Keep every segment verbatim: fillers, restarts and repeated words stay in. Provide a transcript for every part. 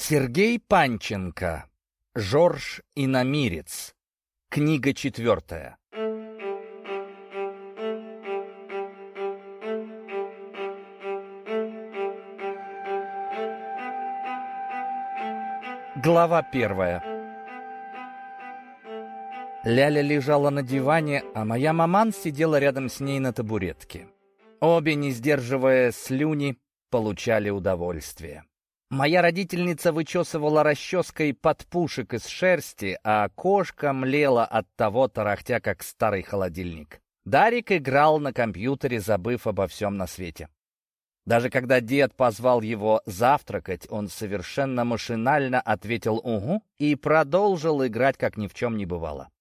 Сергей Панченко. Жорж Иномирец. Книга четвертая. Глава первая. Ляля лежала на диване, а моя маман сидела рядом с ней на табуретке. Обе, не сдерживая слюни, получали удовольствие. Моя родительница вычесывала расческой подпушек из шерсти, а кошка млела от того, тарахтя, как старый холодильник. Дарик играл на компьютере, забыв обо всем на свете. Даже когда дед позвал его завтракать, он совершенно машинально ответил «угу» и продолжил играть, как ни в чем не бывало.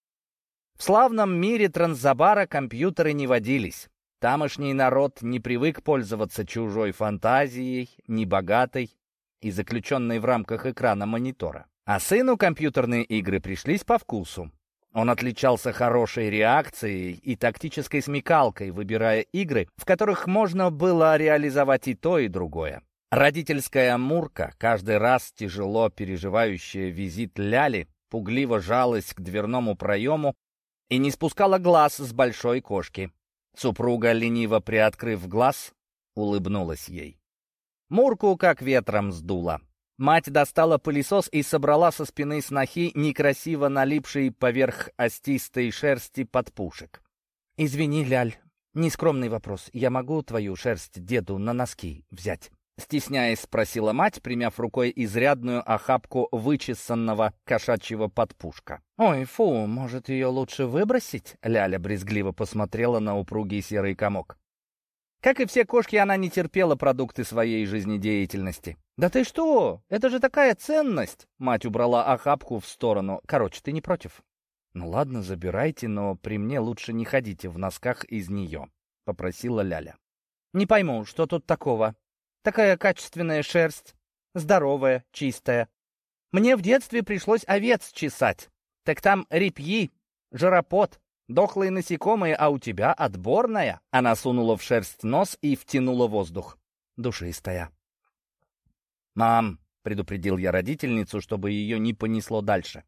В славном мире Транзабара компьютеры не водились. Тамошний народ не привык пользоваться чужой фантазией, небогатой и заключенной в рамках экрана монитора. А сыну компьютерные игры пришлись по вкусу. Он отличался хорошей реакцией и тактической смекалкой, выбирая игры, в которых можно было реализовать и то, и другое. Родительская Мурка, каждый раз тяжело переживающая визит Ляли, пугливо жалась к дверному проему и не спускала глаз с большой кошки. Супруга, лениво приоткрыв глаз, улыбнулась ей. Мурку как ветром сдуло. Мать достала пылесос и собрала со спины снохи некрасиво налипший поверх остистой шерсти подпушек. «Извини, Ляль, нескромный вопрос. Я могу твою шерсть деду на носки взять?» Стесняясь, спросила мать, примяв рукой изрядную охапку вычесанного кошачьего подпушка. «Ой, фу, может, ее лучше выбросить?» Ляля брезгливо посмотрела на упругий серый комок. Как и все кошки, она не терпела продукты своей жизнедеятельности. «Да ты что? Это же такая ценность!» Мать убрала охапку в сторону. «Короче, ты не против?» «Ну ладно, забирайте, но при мне лучше не ходите в носках из нее», — попросила Ляля. «Не пойму, что тут такого? Такая качественная шерсть, здоровая, чистая. Мне в детстве пришлось овец чесать. Так там репьи, жиропот, дохлые насекомые, а у тебя отборная». Она сунула в шерсть нос и втянула воздух. Душистая. «Мам», — предупредил я родительницу, чтобы ее не понесло дальше.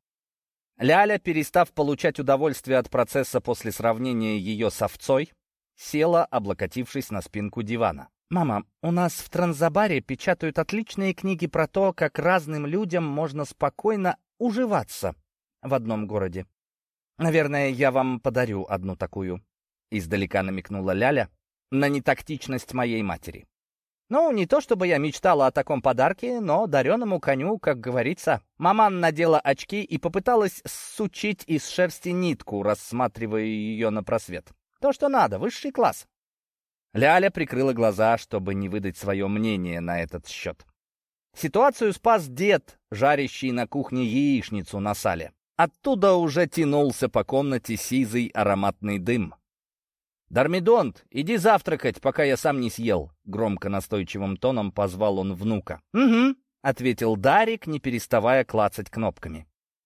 Ляля, перестав получать удовольствие от процесса после сравнения ее с овцой, села, облокотившись на спинку дивана. «Мама, у нас в Транзабаре печатают отличные книги про то, как разным людям можно спокойно уживаться в одном городе. Наверное, я вам подарю одну такую», — издалека намекнула Ляля на нетактичность моей матери. Ну, не то чтобы я мечтала о таком подарке, но дареному коню, как говорится. Маман надела очки и попыталась сучить из шерсти нитку, рассматривая ее на просвет. То, что надо, высший класс. Ляля прикрыла глаза, чтобы не выдать свое мнение на этот счет. Ситуацию спас дед, жарящий на кухне яичницу на сале. Оттуда уже тянулся по комнате сизый ароматный дым. «Дармидонт, иди завтракать, пока я сам не съел», — громко настойчивым тоном позвал он внука. «Угу», — ответил Дарик, не переставая клацать кнопками.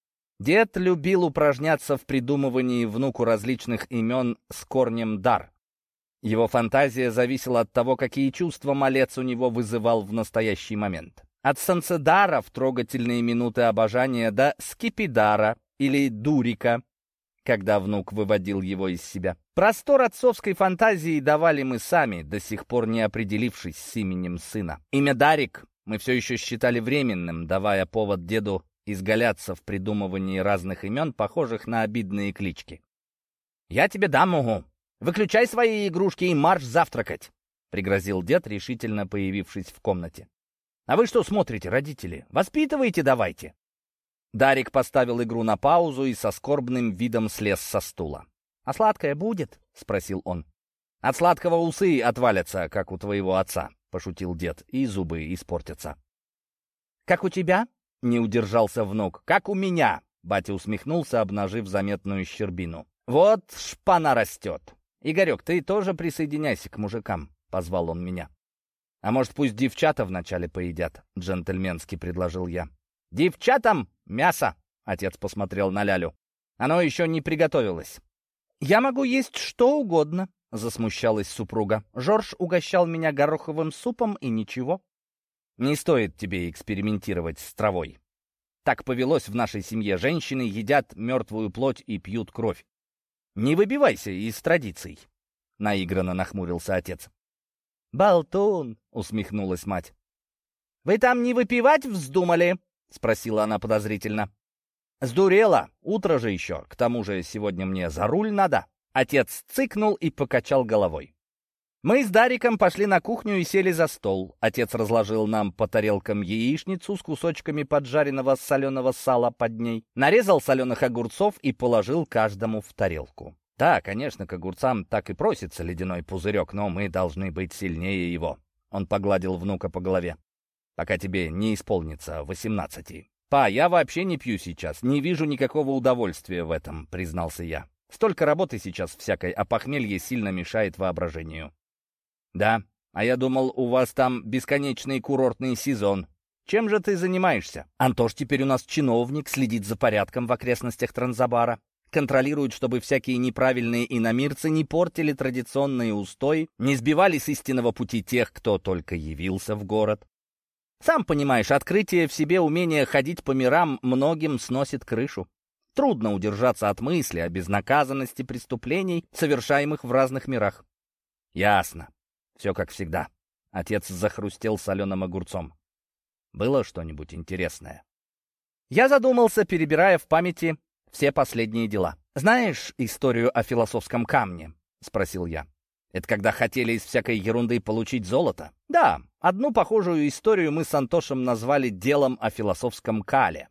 Дед любил упражняться в придумывании внуку различных имен с корнем «дар». Его фантазия зависела от того, какие чувства малец у него вызывал в настоящий момент. От Санцедара в трогательные минуты обожания до Скипидара или Дурика, когда внук выводил его из себя. Простор отцовской фантазии давали мы сами, до сих пор не определившись с именем сына. Имя Дарик мы все еще считали временным, давая повод деду изгаляться в придумывании разных имен, похожих на обидные клички. «Я тебе дам могу. Выключай свои игрушки и марш завтракать», — пригрозил дед, решительно появившись в комнате. «А вы что смотрите, родители? Воспитывайте давайте». Дарик поставил игру на паузу и со скорбным видом слез со стула. «А сладкое будет?» — спросил он. «От сладкого усы отвалятся, как у твоего отца», — пошутил дед, — «и зубы испортятся». «Как у тебя?» — не удержался внук. «Как у меня!» — батя усмехнулся, обнажив заметную щербину. «Вот шпана растет. Игорек, ты тоже присоединяйся к мужикам», — позвал он меня. «А может, пусть девчата вначале поедят?» — джентльменски предложил я. «Девчатам мясо!» — отец посмотрел на Лялю. «Оно еще не приготовилось». «Я могу есть что угодно», — засмущалась супруга. «Жорж угощал меня гороховым супом, и ничего». Не стоит тебе экспериментировать с травой. Так повелось в нашей семье. Женщины едят мертвую плоть и пьют кровь. Не выбивайся из традиций», — наигранно нахмурился отец. «Болтун», — усмехнулась мать. «Вы там не выпивать вздумали?» — спросила она подозрительно. «Сдурела. Утро же еще. К тому же сегодня мне за руль надо». Отец цыкнул и покачал головой. Мы с Дариком пошли на кухню и сели за стол. Отец разложил нам по тарелкам яичницу с кусочками поджаренного соленого сала под ней, нарезал соленых огурцов и положил каждому в тарелку. Да, конечно, к огурцам так и просится ледяной пузырек, но мы должны быть сильнее его. Он погладил внука по голове. Пока тебе не исполнится восемнадцати. «Па, я вообще не пью сейчас, не вижу никакого удовольствия в этом», — признался я. «Столько работы сейчас всякой, а похмелье сильно мешает воображению». «Да, а я думал, у вас там бесконечный курортный сезон. Чем же ты занимаешься?» «Антош теперь у нас чиновник, следит за порядком в окрестностях Транзабара, контролирует, чтобы всякие неправильные иномирцы не портили традиционные устои, не сбивали с истинного пути тех, кто только явился в город. Сам понимаешь, открытие в себе умения ходить по мирам многим сносит крышу. Трудно удержаться от мысли о безнаказанности преступлений, совершаемых в разных мирах». «Ясно. Все как всегда». Отец захрустел соленым огурцом. «Было что-нибудь интересное?» Я задумался, перебирая в памяти все последние дела. «Знаешь историю о философском камне?» — спросил я. «Это когда хотели из всякой ерунды получить золото?» «Да, одну похожую историю мы с Антошем назвали «делом о философском кале».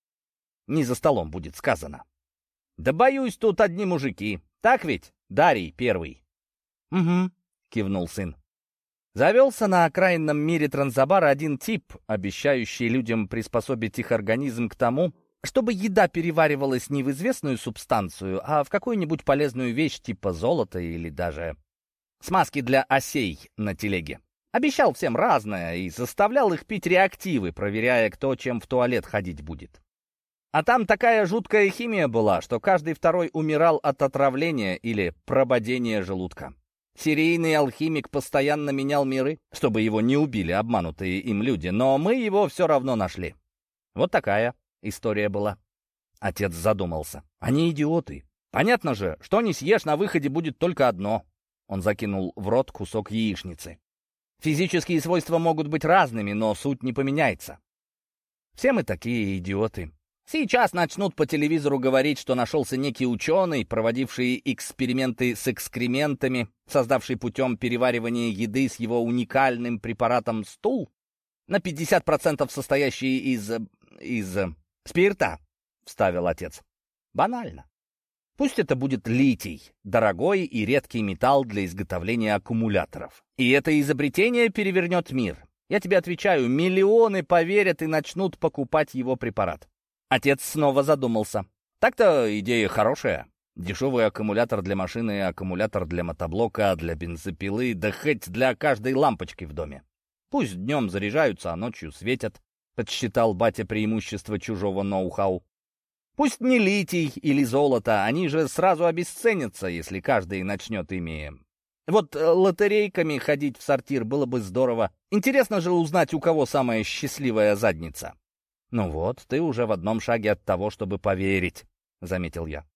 Не за столом будет сказано». «Да боюсь, тут одни мужики. Так ведь, Дарий первый?» «Угу», — кивнул сын. Завелся на окраинном мире Транзабара один тип, обещающий людям приспособить их организм к тому, чтобы еда переваривалась не в известную субстанцию, а в какую-нибудь полезную вещь типа золота или даже смазки для осей на телеге. Обещал всем разное и заставлял их пить реактивы, проверяя, кто чем в туалет ходить будет. А там такая жуткая химия была, что каждый второй умирал от отравления или прободения желудка. Серийный алхимик постоянно менял миры, чтобы его не убили обманутые им люди, но мы его все равно нашли. Вот такая история была. Отец задумался. Они идиоты. Понятно же, что не съешь, на выходе будет только одно. Он закинул в рот кусок яичницы. Физические свойства могут быть разными, но суть не поменяется. Все мы такие идиоты. Сейчас начнут по телевизору говорить, что нашелся некий ученый, проводивший эксперименты с экскрементами, создавший путем переваривания еды с его уникальным препаратом стул, на пятьдесят процентов состоящий из... из... спирта, — вставил отец. Банально. Пусть это будет литий, дорогой и редкий металл для изготовления аккумуляторов. И это изобретение перевернет мир. Я тебе отвечаю, миллионы поверят и начнут покупать его препарат. Отец снова задумался. Так-то идея хорошая. Дешевый аккумулятор для машины, аккумулятор для мотоблока, для бензопилы, да хоть для каждой лампочки в доме. Пусть днем заряжаются, а ночью светят, подсчитал батя преимущество чужого ноу-хау. Пусть не литий или золото, они же сразу обесценятся, если каждый начнет ими. Вот лотерейками ходить в сортир было бы здорово. Интересно же узнать, у кого самая счастливая задница. «Ну вот, ты уже в одном шаге от того, чтобы поверить», — заметил я.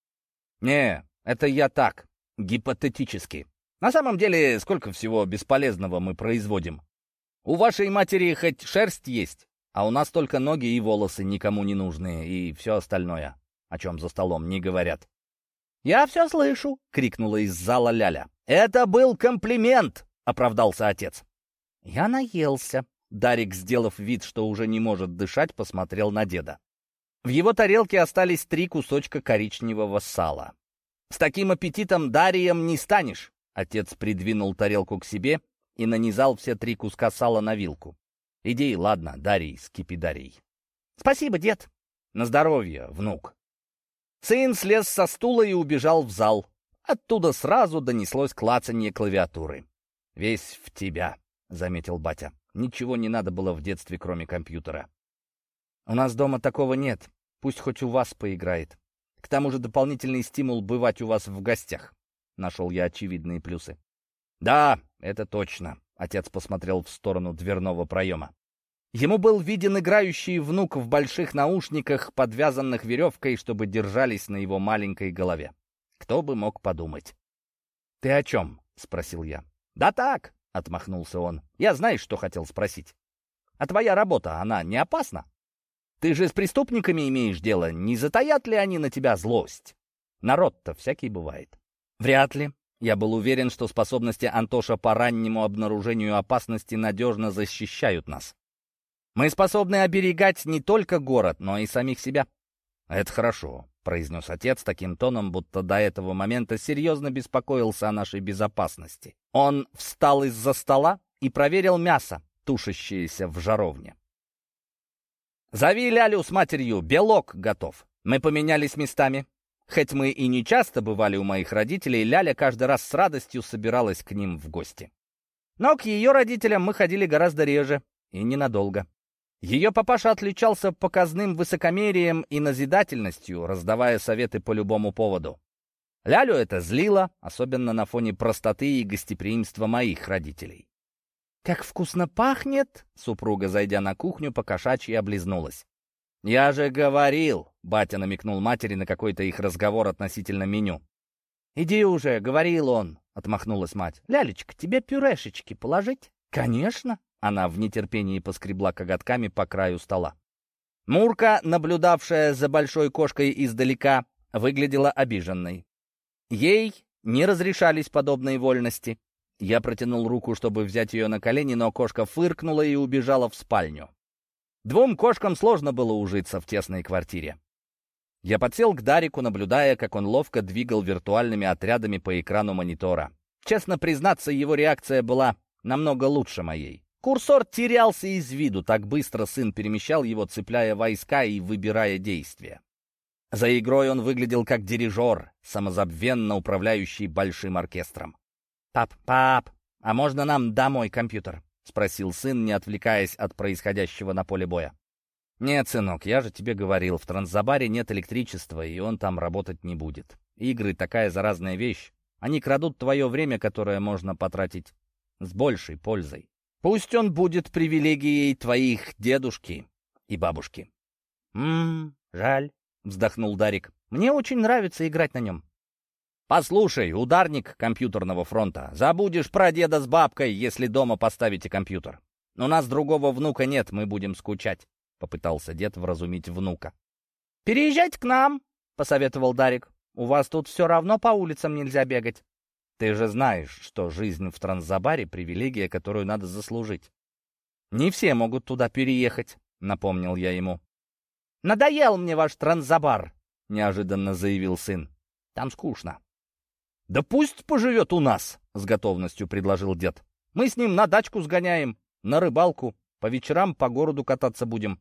«Не, это я так, гипотетически. На самом деле, сколько всего бесполезного мы производим. У вашей матери хоть шерсть есть, а у нас только ноги и волосы никому не нужные, и все остальное, о чем за столом не говорят». «Я все слышу», — крикнула из зала Ляля. «Это был комплимент», — оправдался отец. «Я наелся». Дарик, сделав вид, что уже не может дышать, посмотрел на деда. В его тарелке остались три кусочка коричневого сала. «С таким аппетитом Дарием не станешь!» Отец придвинул тарелку к себе и нанизал все три куска сала на вилку. «Иди, ладно, Дарий, скипидарий». «Спасибо, дед!» «На здоровье, внук!» Сын слез со стула и убежал в зал. Оттуда сразу донеслось клацанье клавиатуры. «Весь в тебя», — заметил батя. «Ничего не надо было в детстве, кроме компьютера». «У нас дома такого нет. Пусть хоть у вас поиграет. К тому же дополнительный стимул бывать у вас в гостях». Нашел я очевидные плюсы. «Да, это точно», — отец посмотрел в сторону дверного проема. Ему был виден играющий внук в больших наушниках, подвязанных веревкой, чтобы держались на его маленькой голове. Кто бы мог подумать. «Ты о чем?» — спросил я. «Да так», — отмахнулся он. «Я знаешь, что хотел спросить? А твоя работа, она не опасна? Ты же с преступниками имеешь дело, не затаят ли они на тебя злость? Народ-то всякий бывает». «Вряд ли». Я был уверен, что способности Антоша по раннему обнаружению опасности надежно защищают нас. Мы способны оберегать не только город, но и самих себя. «Это хорошо», — произнес отец таким тоном, будто до этого момента серьезно беспокоился о нашей безопасности. Он встал из-за стола и проверил мясо, тушащееся в жаровне. «Зови Лялю с матерью, белок готов». Мы поменялись местами. Хоть мы и не часто бывали у моих родителей, Ляля каждый раз с радостью собиралась к ним в гости. Но к ее родителям мы ходили гораздо реже и ненадолго. Ее папаша отличался показным высокомерием и назидательностью, раздавая советы по любому поводу. Лялю это злило, особенно на фоне простоты и гостеприимства моих родителей. «Как вкусно пахнет!» — супруга, зайдя на кухню, по-кошачьи облизнулась. «Я же говорил!» — батя намекнул матери на какой-то их разговор относительно меню. «Иди уже!» — говорил он, — отмахнулась мать. «Лялечка, тебе пюрешечки положить?» «Конечно!» — она в нетерпении поскребла коготками по краю стола. Мурка, наблюдавшая за большой кошкой издалека, выглядела обиженной. Ей не разрешались подобные вольности. Я протянул руку, чтобы взять ее на колени, но кошка фыркнула и убежала в спальню. Двум кошкам сложно было ужиться в тесной квартире. Я подсел к Дарику, наблюдая, как он ловко двигал виртуальными отрядами по экрану монитора. Честно признаться, его реакция была намного лучше моей. Курсор терялся из виду, так быстро сын перемещал его, цепляя войска и выбирая действия. За игрой он выглядел как дирижер, самозабвенно управляющий большим оркестром. «Пап, пап, а можно нам домой компьютер?» — спросил сын, не отвлекаясь от происходящего на поле боя. «Нет, сынок, я же тебе говорил, в Транзабаре нет электричества, и он там работать не будет. Игры — такая заразная вещь. Они крадут твое время, которое можно потратить с большей пользой. Пусть он будет привилегией твоих дедушки и бабушки». «Ммм, жаль», — вздохнул Дарик. «Мне очень нравится играть на нем». «Послушай, ударник компьютерного фронта, забудешь про деда с бабкой, если дома поставите компьютер. У нас другого внука нет, мы будем скучать», — попытался дед вразумить внука. «Переезжайте к нам», — посоветовал Дарик. «У вас тут все равно по улицам нельзя бегать». «Ты же знаешь, что жизнь в Транзабаре — привилегия, которую надо заслужить. Не все могут туда переехать», — напомнил я ему. «Надоел мне ваш Транзабар», — неожиданно заявил сын. «Там скучно». «Да пусть поживет у нас», — с готовностью предложил дед. «Мы с ним на дачку сгоняем, на рыбалку, по вечерам по городу кататься будем».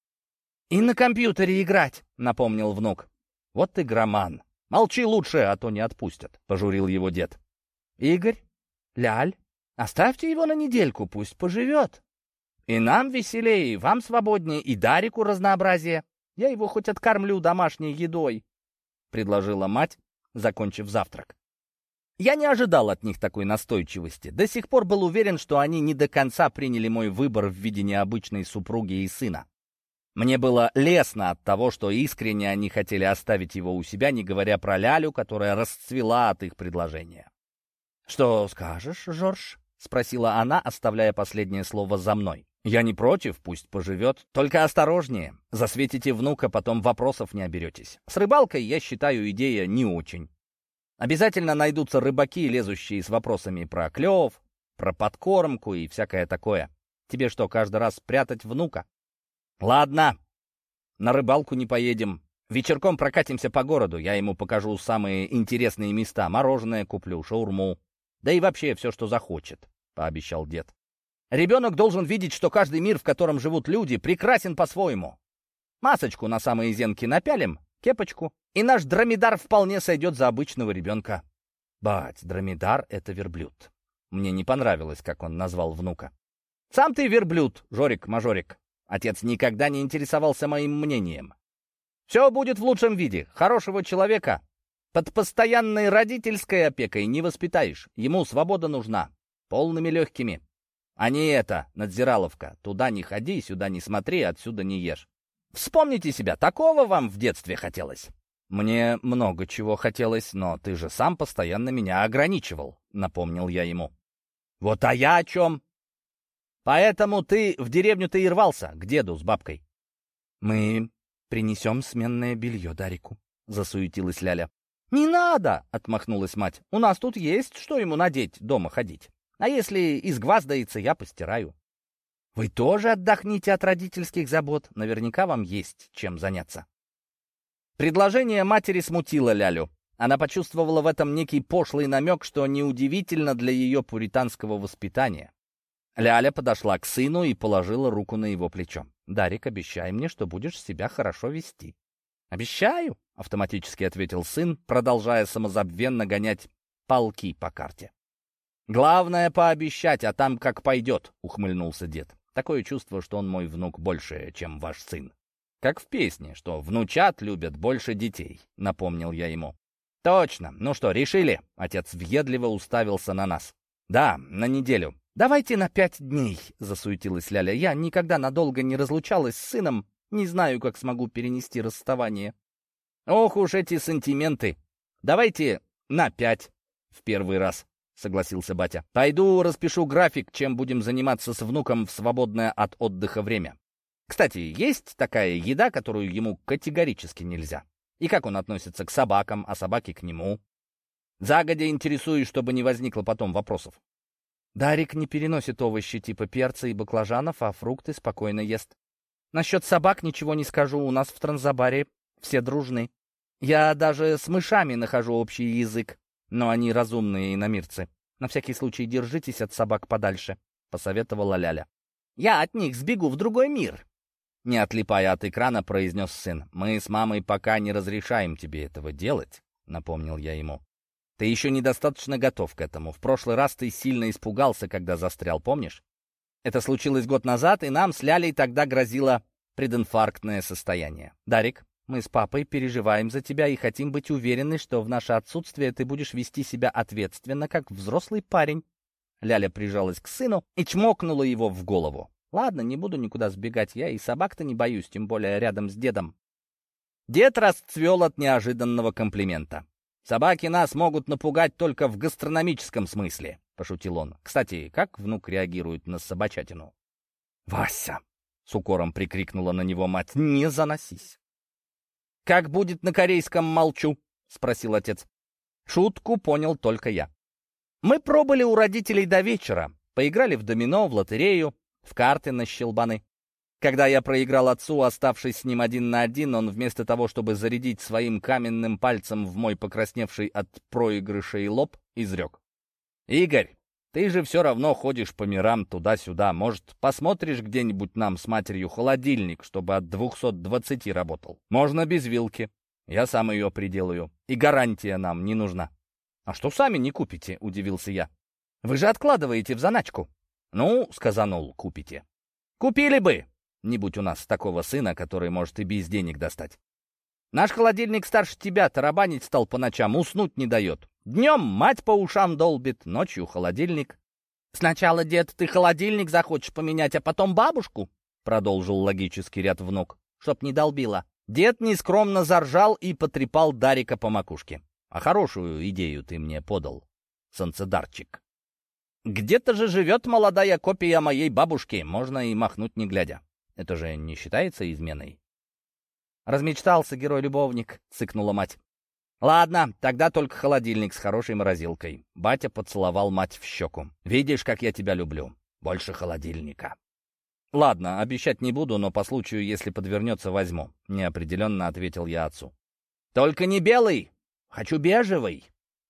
«И на компьютере играть», — напомнил внук. «Вот ты громан. Молчи лучше, а то не отпустят», — пожурил его дед. «Игорь, Ляль, оставьте его на недельку, пусть поживет. И нам веселее, и вам свободнее, и Дарику разнообразие. Я его хоть откормлю домашней едой», — предложила мать, закончив завтрак. Я не ожидал от них такой настойчивости. До сих пор был уверен, что они не до конца приняли мой выбор в виде необычной супруги и сына. Мне было лестно от того, что искренне они хотели оставить его у себя, не говоря про Лялю, которая расцвела от их предложения. «Что скажешь, Жорж?» — спросила она, оставляя последнее слово за мной. «Я не против, пусть поживет. Только осторожнее. Засветите внука, потом вопросов не оберетесь. С рыбалкой, я считаю, идея не очень. Обязательно найдутся рыбаки, лезущие с вопросами про клев, про подкормку и всякое такое. Тебе что, каждый раз прятать внука? Ладно, на рыбалку не поедем. Вечерком прокатимся по городу, я ему покажу самые интересные места. Мороженое куплю, шаурму. Да и вообще все, что захочет», — пообещал дед. «Ребенок должен видеть, что каждый мир, в котором живут люди, прекрасен по-своему. Масочку на самые зенки напялим, кепочку, и наш дромедар вполне сойдет за обычного ребенка». «Бать, дромедар — это верблюд». Мне не понравилось, как он назвал внука. «Сам ты верблюд, Жорик-мажорик». Отец никогда не интересовался моим мнением. «Все будет в лучшем виде. Хорошего человека под постоянной родительской опекой не воспитаешь. Ему свобода нужна. Полными легкими. А не это, надзираловка. Туда не ходи, сюда не смотри, отсюда не ешь. Вспомните себя, такого вам в детстве хотелось?» «Мне много чего хотелось, но ты же сам постоянно меня ограничивал», — напомнил я ему. «Вот а я о чем? Поэтому ты в деревню-то и рвался, к деду с бабкой». «Мы принесем сменное белье Дарику», — засуетилась Ляля. «Не надо!» — отмахнулась мать. «У нас тут есть, что ему надеть, дома ходить. А если изгваздается, я постираю». «Вы тоже отдохните от родительских забот. Наверняка вам есть чем заняться». Предложение матери смутило Лялю. Она почувствовала в этом некий пошлый намек, что неудивительно для ее пуританского воспитания. Ляля подошла к сыну и положила руку на его плечо. «Дарик, обещай мне, что будешь себя хорошо вести». «Обещаю», — автоматически ответил сын, продолжая самозабвенно гонять полки по карте. «Главное — пообещать, а там как пойдет», — ухмыльнулся дед. «Такое чувство, что он мой внук больше, чем ваш сын. Как в песне, что внучат любят больше детей», — напомнил я ему. «Точно. Ну что, решили?» — отец въедливо уставился на нас. «Да, на неделю». «Давайте на пять дней», — засуетилась Ляля. «Я никогда надолго не разлучалась с сыном, не знаю, как смогу перенести расставание». «Ох уж эти сантименты! Давайте на пять в первый раз», — согласился батя. «Пойду распишу график, чем будем заниматься с внуком в свободное от отдыха время. Кстати, есть такая еда, которую ему категорически нельзя? И как он относится к собакам, а собаки к нему? Загодя интересуюсь, чтобы не возникло потом вопросов». «Дарик не переносит овощи типа перца и баклажанов, а фрукты спокойно ест. Насчет собак ничего не скажу, у нас в Транзабаре все дружны. Я даже с мышами нахожу общий язык, но они разумные иномирцы. На всякий случай держитесь от собак подальше», — посоветовала Ляля. «Я от них сбегу в другой мир», — не отлипая от экрана, произнес сын. «Мы с мамой пока не разрешаем тебе этого делать», — напомнил я ему. «Ты еще недостаточно готов к этому. В прошлый раз ты сильно испугался, когда застрял, помнишь? Это случилось год назад, и нам с Лялей тогда грозило прединфарктное состояние. Дарик, мы с папой переживаем за тебя и хотим быть уверены, что в наше отсутствие ты будешь вести себя ответственно, как взрослый парень». Ляля прижалась к сыну и чмокнула его в голову. «Ладно, не буду никуда сбегать, я и собак-то не боюсь, тем более рядом с дедом». Дед расцвел от неожиданного комплимента. «Собаки нас могут напугать только в гастрономическом смысле», — пошутил он. «Кстати, как внук реагирует на собачатину?» «Вася!» — с укором прикрикнула на него мать. «Не заносись!» «Как будет на корейском, молчу?» — спросил отец. Шутку понял только я. Мы пробыли у родителей до вечера, поиграли в домино, в лотерею, в карты на щелбаны. Когда я проиграл отцу, оставшись с ним один на один, он вместо того, чтобы зарядить своим каменным пальцем в мой покрасневший от проигрышей лоб, изрек: «Игорь, ты же все равно ходишь по мирам туда-сюда. Может, посмотришь где-нибудь нам с матерью холодильник, чтобы от двухсот двадцати работал? Можно без вилки. Я сам ее приделаю. И гарантия нам не нужна». «А что сами не купите?» — удивился я. «Вы же откладываете в заначку». «Ну, — сказанул, — купите». «Купили бы! Не будь у нас такого сына, который может и без денег достать. Наш холодильник старше тебя, тарабанить стал по ночам, уснуть не дает. Днем мать по ушам долбит, ночью холодильник». «Сначала, дед, ты холодильник захочешь поменять, а потом бабушку?» — продолжил логический ряд внук, чтоб не долбила. Дед нескромно заржал и потрепал Дарика по макушке. «А хорошую идею ты мне подал, санцедарчик. Где-то же живет молодая копия моей бабушки, можно и махнуть не глядя. Это же не считается изменой». «Размечтался герой-любовник», — цыкнула мать. «Ладно, тогда только холодильник с хорошей морозилкой». Батя поцеловал мать в щеку. «Видишь, как я тебя люблю. Больше холодильника». «Ладно, обещать не буду, но по случаю, если подвернется, возьму», — неопределенно ответил я отцу. «Только не белый! Хочу бежевый!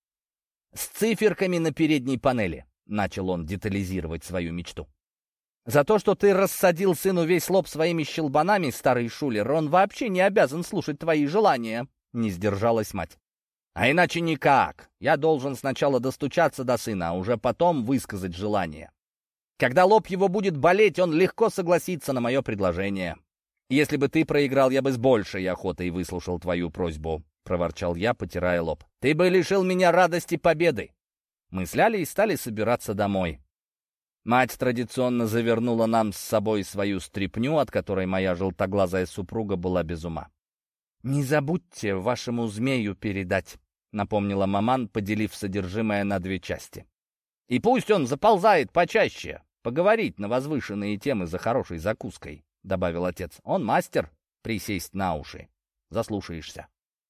С циферками на передней панели», — начал он детализировать свою мечту. «За то, что ты рассадил сыну весь лоб своими щелбанами, старый шулер, он вообще не обязан слушать твои желания», — не сдержалась мать. «А иначе никак. Я должен сначала достучаться до сына, а уже потом высказать желание. Когда лоб его будет болеть, он легко согласится на мое предложение. Если бы ты проиграл, я бы с большей охотой выслушал твою просьбу», — проворчал я, потирая лоб. «Ты бы лишил меня радости победы». Мы с Лялей стали собираться домой. Мать традиционно завернула нам с собой свою стряпню, от которой моя желтоглазая супруга была без ума. «Не забудьте вашему змею передать», — напомнила маман, поделив содержимое на две части. «И пусть он заползает почаще, поговорить на возвышенные темы за хорошей закуской», — добавил отец. «Он мастер присесть на уши. Заслушаешься».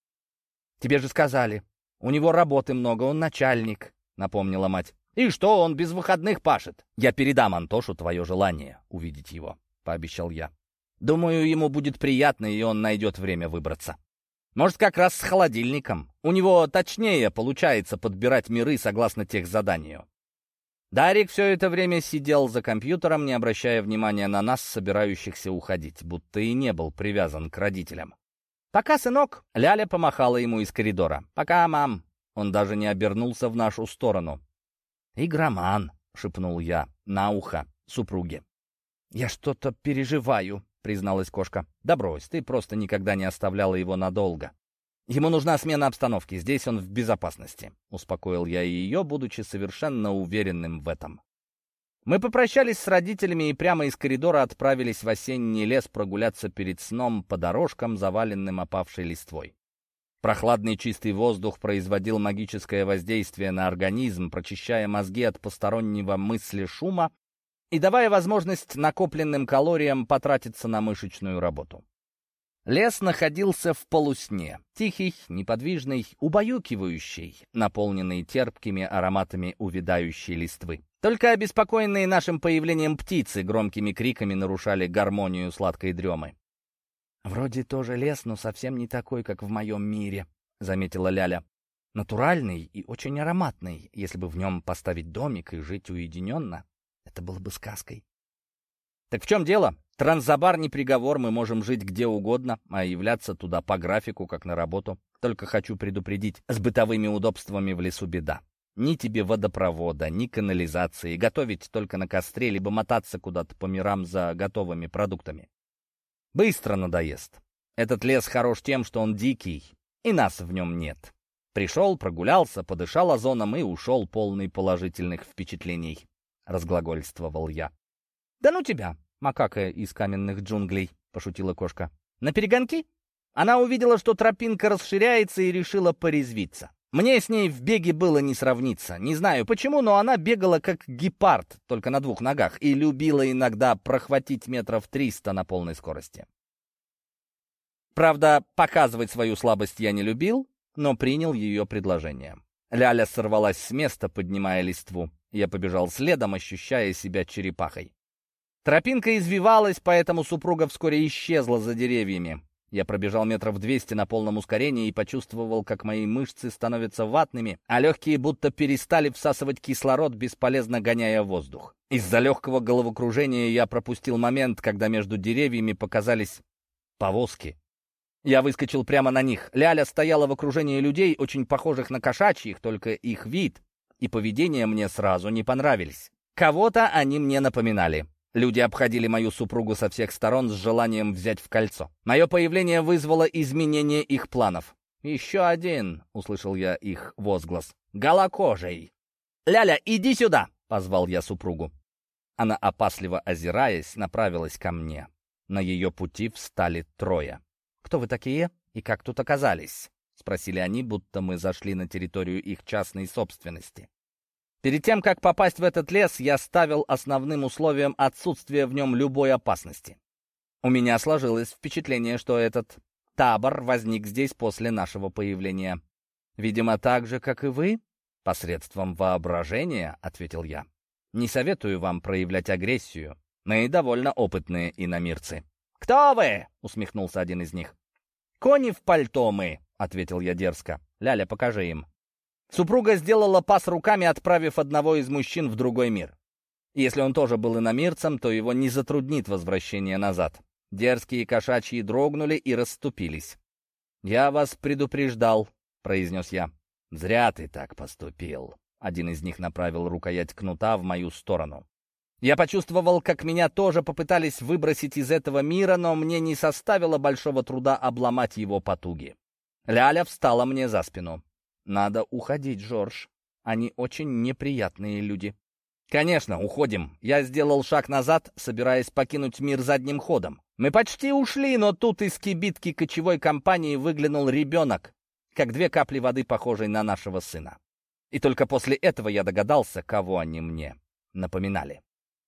«Тебе же сказали, у него работы много, он начальник», — напомнила мать. «И что, он без выходных пашет?» «Я передам Антошу твое желание увидеть его», — пообещал я. «Думаю, ему будет приятно, и он найдет время выбраться. Может, как раз с холодильником. У него точнее получается подбирать миры согласно техзаданию». Дарик все это время сидел за компьютером, не обращая внимания на нас, собирающихся уходить, будто и не был привязан к родителям. «Пока, сынок!» — Ляля помахала ему из коридора. «Пока, мам!» Он даже не обернулся в нашу сторону. «Игроман!» — шепнул я на ухо супруге. «Я что-то переживаю», — призналась кошка. «Да брось, ты просто никогда не оставляла его надолго. Ему нужна смена обстановки, здесь он в безопасности», — успокоил я ее, будучи совершенно уверенным в этом. Мы попрощались с родителями и прямо из коридора отправились в осенний лес прогуляться перед сном по дорожкам, заваленным опавшей листвой. Прохладный чистый воздух производил магическое воздействие на организм, прочищая мозги от постороннего мысли шума и давая возможность накопленным калориям потратиться на мышечную работу. Лес находился в полусне, тихий, неподвижный, убаюкивающий, наполненный терпкими ароматами увядающей листвы. Только обеспокоенные нашим появлением птицы громкими криками нарушали гармонию сладкой дремы. «Вроде тоже лес, но совсем не такой, как в моем мире», — заметила Ляля. «Натуральный и очень ароматный. Если бы в нем поставить домик и жить уединенно, это было бы сказкой». «Так в чем дело? Транзабар не приговор, мы можем жить где угодно, а являться туда по графику, как на работу. Только хочу предупредить, с бытовыми удобствами в лесу беда. Ни тебе водопровода, ни канализации, готовить только на костре, либо мотаться куда-то по мирам за готовыми продуктами. Быстро надоест. Этот лес хорош тем, что он дикий, и нас в нем нет. Пришел, прогулялся, подышал озоном и ушел полный положительных впечатлений», — разглагольствовал я. «Да ну тебя, макака из каменных джунглей», — пошутила кошка. «На перегонки?» Она увидела, что тропинка расширяется, и решила порезвиться. Мне с ней в беге было не сравниться. Не знаю почему, но она бегала как гепард, только на двух ногах, и любила иногда прохватить метров триста на полной скорости. Правда, показывать свою слабость я не любил, но принял ее предложение. Ляля сорвалась с места, поднимая листву. Я побежал следом, ощущая себя черепахой. Тропинка извивалась, поэтому супруга вскоре исчезла за деревьями. Я пробежал метров двести на полном ускорении и почувствовал, как мои мышцы становятся ватными, а легкие будто перестали всасывать кислород, бесполезно гоняя воздух. Из-за легкого головокружения я пропустил момент, когда между деревьями показались повозки. Я выскочил прямо на них. Ляля стояла в окружении людей, очень похожих на кошачьих, только их вид и поведение мне сразу не понравились. Кого-то они мне напоминали. Люди обходили мою супругу со всех сторон с желанием взять в кольцо. Мое появление вызвало изменение их планов. «Еще один!» — услышал я их возглас. «Голокожий!» «Ляля, иди сюда!» — позвал я супругу. Она, опасливо озираясь, направилась ко мне. На ее пути встали трое. «Кто вы такие и как тут оказались?» — спросили они, будто мы зашли на территорию их частной собственности. Перед тем, как попасть в этот лес, я ставил основным условием отсутствие в нем любой опасности. У меня сложилось впечатление, что этот табор возник здесь после нашего появления. «Видимо, так же, как и вы, посредством воображения», — ответил я. «Не советую вам проявлять агрессию. Мы довольно опытные иномирцы». «Кто вы?» — усмехнулся один из них. «Кони в пальто мы», — ответил я дерзко. «Ляля, покажи им». Супруга сделала пас руками, отправив одного из мужчин в другой мир. Если он тоже был иномирцем, то его не затруднит возвращение назад. Дерзкие кошачьи дрогнули и расступились. «Я вас предупреждал», — произнес я. «Зря ты так поступил». Один из них направил рукоять кнута в мою сторону. Я почувствовал, как меня тоже попытались выбросить из этого мира, но мне не составило большого труда обломать его потуги. Ляля встала мне за спину. «Надо уходить, Жорж. Они очень неприятные люди». «Конечно, уходим». Я сделал шаг назад, собираясь покинуть мир задним ходом. Мы почти ушли, но тут из кибитки кочевой компании выглянул ребенок, как две капли воды, похожей на нашего сына. И только после этого я догадался, кого они мне напоминали.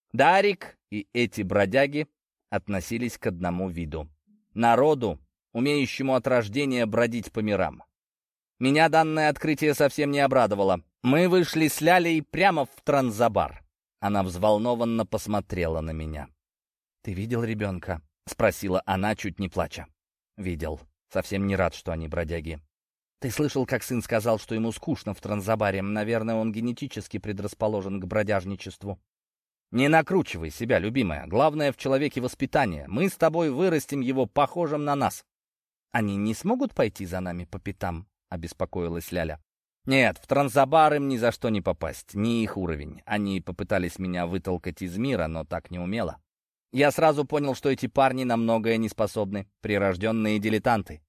Дарик и эти бродяги относились к одному виду. Народу, умеющему от рождения бродить по мирам. Меня данное открытие совсем не обрадовало. Мы вышли с Лялей прямо в Транзабар. Она взволнованно посмотрела на меня. «Ты видел ребенка?» — спросила она, чуть не плача. «Видел. Совсем не рад, что они бродяги». «Ты слышал, как сын сказал, что ему скучно в Транзабаре? Наверное, он генетически предрасположен к бродяжничеству». «Не накручивай себя, любимая. Главное в человеке воспитание. Мы с тобой вырастим его похожим на нас». «Они не смогут пойти за нами по пятам?» — обеспокоилась Ляля. «Нет, в Транзабар им ни за что не попасть, не их уровень. Они попытались меня вытолкать из мира, но так не умело. Я сразу понял, что эти парни на многое не способны, прирожденные дилетанты».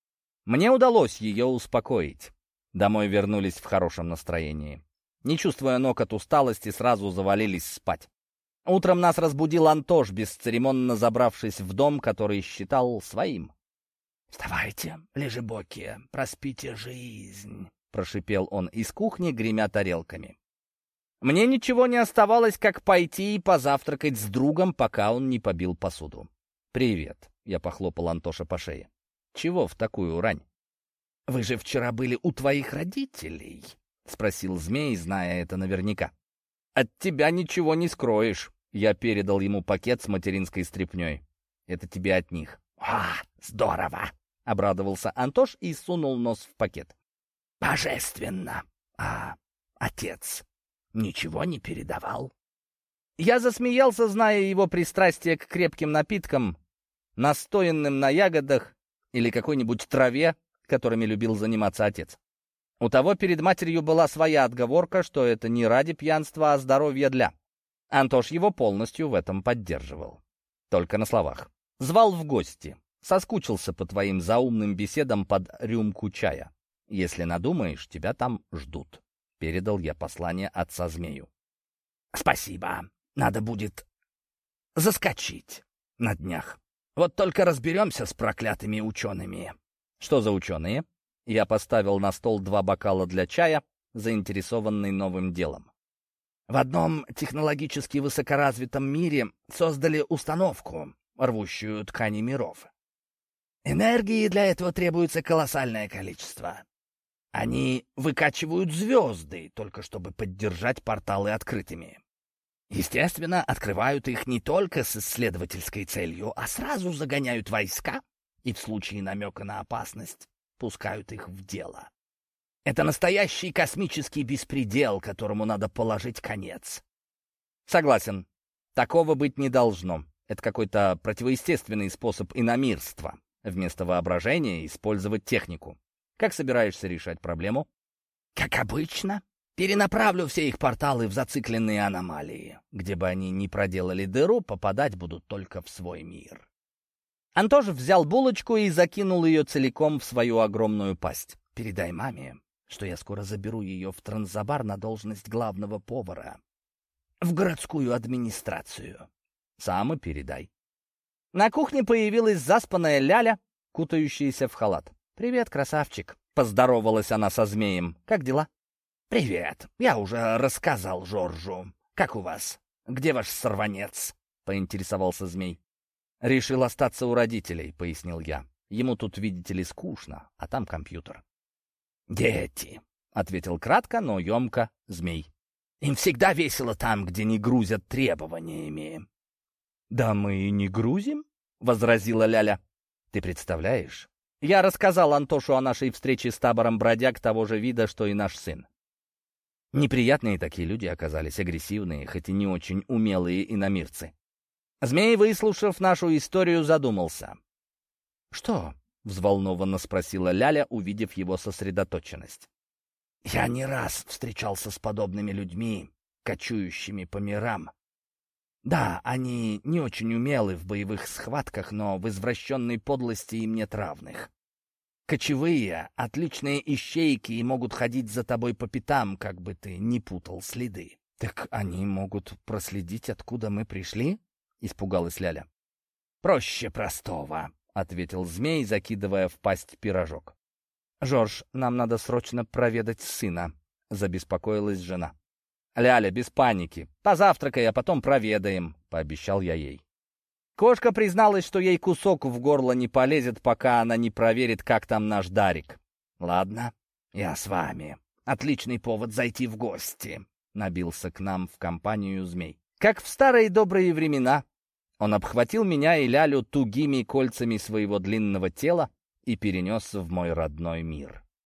Мне удалось ее успокоить. Домой вернулись в хорошем настроении. Не чувствуя ног от усталости, сразу завалились спать. Утром нас разбудил Антош, бесцеремонно забравшись в дом, который считал своим. «Вставайте, лежебокие, проспите жизнь», — прошипел он из кухни, гремя тарелками. Мне ничего не оставалось, как пойти и позавтракать с другом, пока он не побил посуду. «Привет», — я похлопал Антоша по шее. «Чего в такую рань?» «Вы же вчера были у твоих родителей?» — спросил змей, зная это наверняка. «От тебя ничего не скроешь». Я передал ему пакет с материнской стряпнёй. «Это тебе от них». «А, здорово!» — обрадовался Антош и сунул нос в пакет. «Божественно! А отец ничего не передавал?» Я засмеялся, зная его пристрастие к крепким напиткам, настоянным на ягодах или какой-нибудь траве, которыми любил заниматься отец. У того перед матерью была своя отговорка, что это не ради пьянства, а здоровья для. Антош его полностью в этом поддерживал. Только на словах. Звал в гости. Соскучился по твоим заумным беседам под рюмку чая. Если надумаешь, тебя там ждут. Передал я послание отца змею. «Спасибо. Надо будет заскочить на днях. Вот только разберемся с проклятыми учеными». «Что за ученые?» Я поставил на стол два бокала для чая, заинтересованный новым делом. «В одном технологически высокоразвитом мире создали установку, рвущую ткани миров. Энергии для этого требуется колоссальное количество. Они выкачивают звезды, только чтобы поддержать порталы открытыми. Естественно, открывают их не только с исследовательской целью, а сразу загоняют войска и в случае намека на опасность пускают их в дело. Это настоящий космический беспредел, которому надо положить конец». «Согласен. Такого быть не должно. Это какой-то противоестественный способ иномирства. Вместо воображения использовать технику. Как собираешься решать проблему?» «Как обычно. Перенаправлю все их порталы в зацикленные аномалии. Где бы они ни проделали дыру, попадать будут только в свой мир». Антош взял булочку и закинул ее целиком в свою огромную пасть. «Передай маме, что я скоро заберу ее в Транзабар на должность главного повара. В городскую администрацию». «Сам и передай». На кухне появилась заспанная Ляля, кутающаяся в халат. «Привет, красавчик», — поздоровалась она со змеем. «Как дела?» «Привет. Я уже рассказал Жоржу. Как у вас? Где ваш сорванец?» — поинтересовался змей. «Решил остаться у родителей», — пояснил я. «Ему тут, видите ли, скучно, а там компьютер». «Дети», — ответил кратко, но емко змей. «Им всегда весело там, где не грузят требованиями». «Да мы и не грузим», — возразила Ляля. «Ты представляешь? Я рассказал Антошу о нашей встрече с табором бродяг того же вида, что и наш сын. Неприятные такие люди оказались, агрессивные, хоть и не очень умелые иномирцы. Змей, выслушав нашу историю, задумался. «Что?» — взволнованно спросила Ляля, увидев его сосредоточенность. «Я не раз встречался с подобными людьми, кочующими по мирам. Да, они не очень умелы в боевых схватках, но в извращенной подлости им нет равных. Кочевые — отличные ищейки и могут ходить за тобой по пятам, как бы ты ни путал следы. «Так они могут проследить, откуда мы пришли?» — испугалась Ляля. «Проще простого», — ответил змей, закидывая в пасть пирожок. «Жорж, нам надо срочно проведать сына», — забеспокоилась жена. «Ляля, без паники. Позавтракай, а потом проведаем», — пообещал я ей. Кошка призналась, что ей кусок в горло не полезет, пока она не проверит, как там наш Дарик. «Ладно, я с вами. Отличный повод зайти в гости», — набился к нам в компанию змей. Как в старые добрые времена, он обхватил меня и Лялю тугими кольцами своего длинного тела и перенес в мой родной мир.